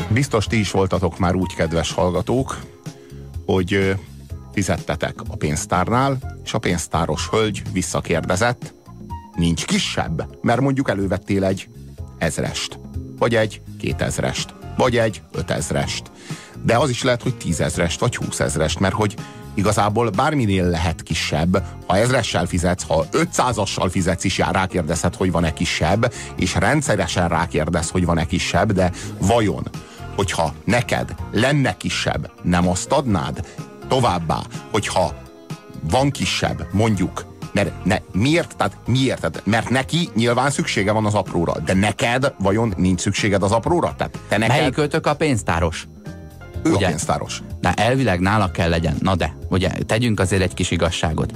Biztos ti is voltatok már úgy, kedves hallgatók, hogy fizettetek a pénztárnál, és a pénztáros hölgy visszakérdezett, nincs kisebb, mert mondjuk elővettél egy 1000-est, vagy egy 2000-est, vagy egy 5000-est. De az is lehet, hogy 10 000-est, vagy 20 000-est, mert hogy igazából bárminél lehet kisebb, ha 1000-essel fizetsz, ha 500-assal fizetsz is, rákérdezhet, hogy van-e kisebb, és rendszeresen rákérdez, hogy van-e kisebb, de vajon, hogyha neked lenne kisebb, nem azt adnád? Továbbá, hogyha van kisebb, mondjuk, miért? Tehát miért? Mert neki nyilván szüksége van az apróra, de neked vajon nincs szükséged az apróra? Tehát te neked... Melyikőtök a pénztáros? Ő ugye? A pénztáros. Na, elvileg nála kell legyen. Na de, ugye, tegyünk azért egy kis igazságot.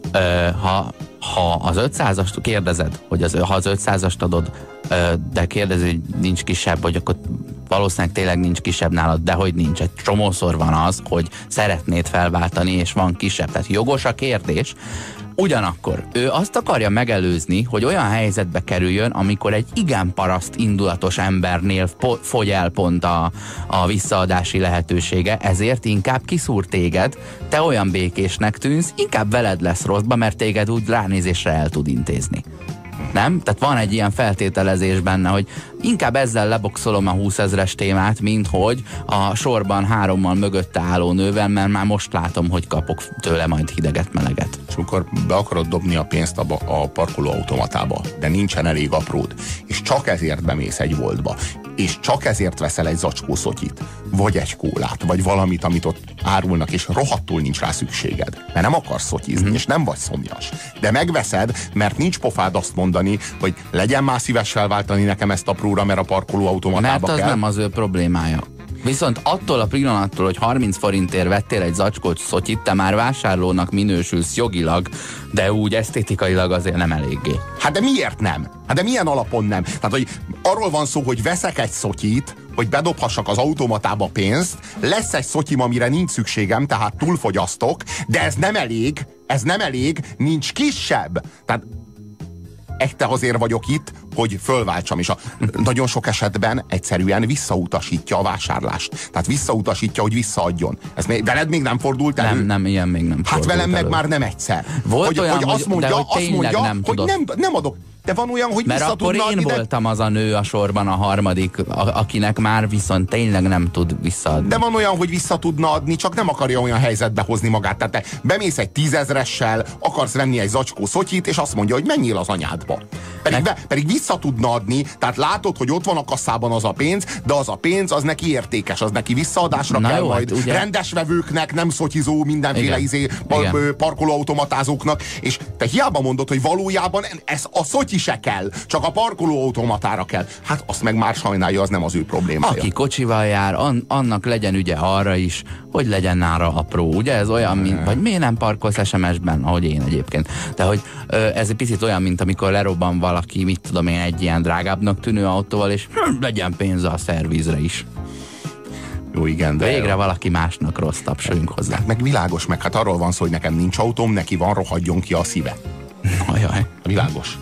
Ha az 500-ast kérdezed, hogy ha az 500-ast adod, de kérdezi, hogy nincs kisebb, hogy akkor valószínűleg tényleg nincs kisebb nálad, de hogy nincs. Egy csomószor van az, hogy szeretnéd felváltani, és van kisebb. Tehát jogos a kérdés. Ugyanakkor ő azt akarja megelőzni, hogy olyan helyzetbe kerüljön, amikor egy igen paraszt indulatos embernél fogy el pont a visszaadási lehetősége, ezért inkább kiszúr téged, te olyan békésnek tűnsz, inkább veled lesz rosszba, mert téged úgy ránézésre el tud intézni. Nem? Tehát van egy ilyen feltételezés benne, hogy inkább ezzel leboxolom a 20 000-es témát, mint hogy a sorban 3-mal mögötte álló nővel, mert már most látom, hogy kapok tőle majd hideget-meleget. És amikor be akarod dobni a pénzt a parkolóautomatába, de nincsen elég apród, és csak ezért bemész egy boltba, és csak ezért veszel egy zacskó szotyit, vagy egy kólát, vagy valamit, amit ott árulnak, és rohadtul nincs rá szükséged, mert nem akarsz szotyizni, és nem vagy szomjas. De megveszed, mert nincs pofád azt mondani, hogy legyen már szívessel váltani nekem ezt apróra, mert a parkolóautomatába kell. Mert az nem az ő problémája. Viszont attól a pillanattól, hogy 30 forintért vettél egy zacskót szotyit, te már vásárlónak minősülsz jogilag, de úgy esztétikailag azért nem eléggé. Hát de miért nem? Hát de milyen alapon nem? Tehát, hogy arról van szó, hogy veszek egy szotyit, hogy bedobhassak az automatába pénzt, lesz egy szotyim, amire nincs szükségem, tehát túlfogyasztok, de ez nem elég, nincs kisebb. Tehát ekte azért vagyok itt, hogy fölváltsam, és nagyon sok esetben egyszerűen visszautasítja a vásárlást. Tehát visszautasítja, hogy visszaadjon. Ez veled még nem fordult elő? Nem, ilyen még nem fordult velem elő. Meg már nem egyszer. Volt hogy, olyan, hogy azt mondja, nem hogy nem adok. De van olyan, hogy mert vissza akkor tudna én adni, voltam az a nő a sorban, a harmadik, akinek már viszont tényleg nem tud visszaadni. De van olyan, hogy vissza tudna adni, csak nem akarja olyan helyzetbe hozni magát. Tehát te bemész egy 10 000-essel, akarsz venni egy zacskó szotyit, és azt mondja, hogy menjél az anyádba. Pedig vissza tudna adni, tehát látod, hogy ott van a kasszában az a pénz, de az a pénz, az neki értékes, az neki visszaadásra kell jó, majd. Ugye? Rendes vevőknek, nem szotyizó, mindenféle parkolóautomatázóknak, és te hiába mondod, hogy valójában ez a szotyi se kell, csak a parkolóautomatára kell. Hát azt meg már sajnálja, az nem az ő problémája. Aki kocsival jár, annak legyen ügye arra is, hogy legyen nála apró. Ugye ez olyan, mint, vagy miért nem parkolsz SMS-ben, ahogy én egyébként. De hogy ez egy picit olyan, mint amikor lerobban valaki, mit tudom én, egy ilyen drágábbnak tűnő autóval, és legyen pénze a szervizre is. Jó, igen, de... Végre valaki másnak rossz, tapsoljunk hozzá. Meg világos, meg hát arról van szó, hogy nekem nincs autóm, neki van, rohadjon ki a szíve. Ajaj. Világos.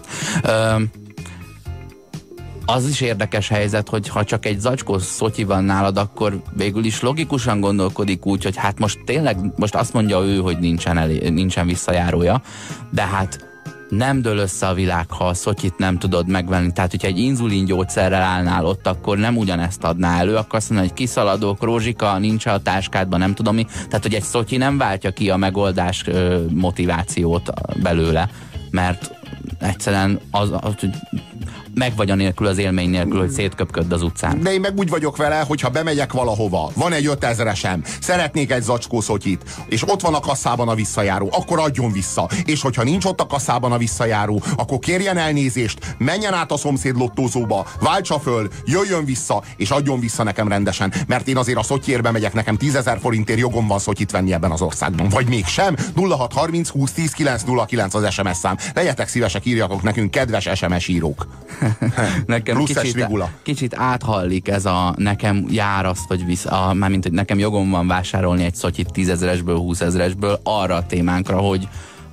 Az is érdekes helyzet, hogy ha csak egy zacskó szotyi van nálad, akkor végül is logikusan gondolkodik úgy, hogy hát most tényleg, most azt mondja ő, hogy nincsen visszajárója, de hát nem dől össze a világ, ha a szotyit nem tudod megvenni. Tehát, hogyha egy inzulingyógyszerrel állnál ott, akkor nem ugyanezt adná elő, akkor azt mondja, hogy kiszaladók, rózsika, nincs a táskádban, nem tudom mi. Tehát, hogy egy szotyi nem váltja ki a megoldás motivációt belőle, mert egyszerűen az hogy megvagy anélkül az élmény nélkül, hogy szétköpköd az utcán. De én meg úgy vagyok vele, hogyha bemegyek valahova, van egy 5000-esem, szeretnék egy zacskó szotyit, és ott van a kasszában a visszajáró, akkor adjon vissza. És hogyha nincs ott a kasszában a visszajáró, akkor kérjen elnézést, menjen át a szomszéd lottózóba, váltsa föl, jöjjön vissza, és adjon vissza nekem rendesen. Mert én azért a szotyérbe megyek, nekem 10 000 forintért jogom van szotyit venni ebben az országban. Vagy mégsem. 0630 20 10 909 az SMS szám. Legyetek szívesek, írjatok nekünk, kedves SMS írók. Nekem kicsit áthallik ez a nekem jár azt, vagy mármint, hogy nekem jogom van vásárolni egy szotyit 10 000-esből, 20 000-esből arra a témánkra, hogy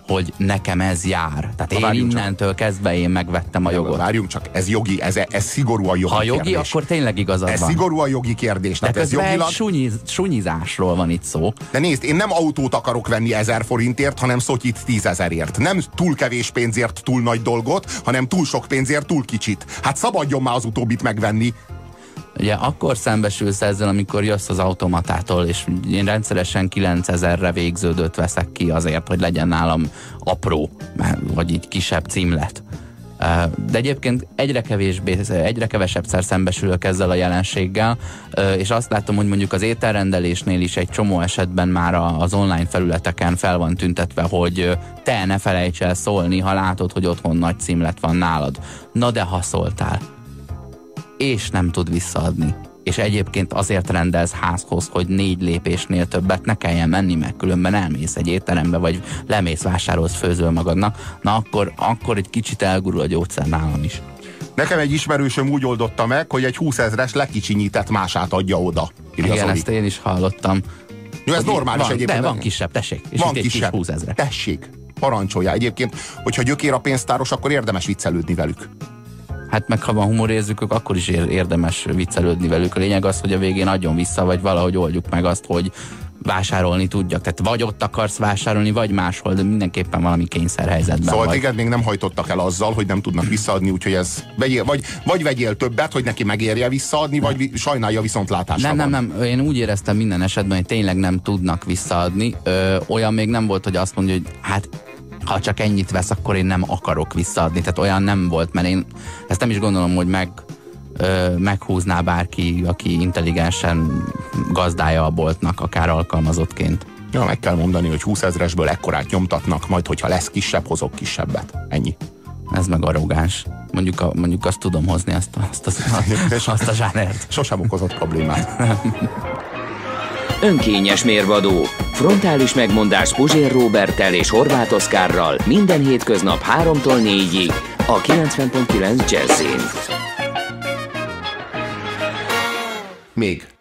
hogy nekem ez jár. Tehát én innentől kezdve én megvettem a jogot. Várjunk csak, ez jogi, ez szigorúan jogi Ha jogi, kérdés. akkor tényleg igazad van. Ez szigorúan jogi kérdés. De ez jogilag... egy sunyizásról van itt szó. De nézd, én nem autót akarok venni 1000 forintért, hanem szotyit 10 000-ért. Nem túl kevés pénzért túl nagy dolgot, hanem túl sok pénzért túl kicsit. Hát szabadjon már az utóbbit megvenni. Ugye akkor szembesülsz ezzel, amikor jössz az automatától, és én rendszeresen 9000-re végződőt veszek ki azért, hogy legyen nálam apró, vagy így kisebb címlet. De egyébként egyre kevesebbszer szembesülök ezzel a jelenséggel, és azt látom, hogy mondjuk az ételrendelésnél is egy csomó esetben már az online felületeken fel van tüntetve, hogy te ne felejts el szólni, ha látod, hogy otthon nagy címlet van nálad. Na de ha szóltál, és nem tud visszaadni, és egyébként azért rendelsz házhoz, hogy 4 lépésnél többet ne kelljen menni, meg különben elmész egy étterembe, vagy lemész, vásárolsz, főzöl magadnak, na akkor egy kicsit elgurul a gyógyszer nálam is. Nekem egy ismerősöm úgy oldotta meg, hogy egy 20 000-es lekicsinyített mását adja oda. Igen, ezt én is hallottam. Jó, ez normális egyébként. De van kisebb, tessék. És van itt kisebb, 20 000. Tessék, parancsolja. Egyébként, hogyha gyökér a pénztáros, akkor érdemes viccelődni velük. Hát meg ha van humorérzükök, akkor is érdemes viccelődni velük. A lényeg az, hogy a végén adjon vissza, vagy valahogy oldjuk meg azt, hogy vásárolni tudjak. Tehát vagy ott akarsz vásárolni, vagy máshol, de mindenképpen valami kényszerhelyzetben szóval vagy. téged még nem hajtottak el azzal, hogy nem tudnak visszaadni, úgyhogy ez vagy vegyél többet, hogy neki megérje visszaadni, vagy sajnálja viszontlátásra. Nem. Én úgy éreztem minden esetben, hogy tényleg nem tudnak visszaadni. Olyan még nem volt, hogy azt mondja, hogy hát ha csak ennyit vesz, akkor én nem akarok visszaadni. Tehát olyan nem volt, mert én ezt nem is gondolom, hogy meghúzná bárki, aki intelligensen gazdája a boltnak, akár alkalmazottként. Ja, meg kell mondani, hogy 20 000-esből ekkorát nyomtatnak, majd hogyha lesz kisebb, hozok kisebbet. Ennyi. Ez meg arrogáns. Mondjuk azt tudom hozni, azt a zsánert. Sosem okozott problémát. Önkényes mérvadó. Frontális megmondás Puzsér Róberttel és Horváth Oszkárral minden hétköznap 3-tól 4-ig a 90.9 Jazzin. Még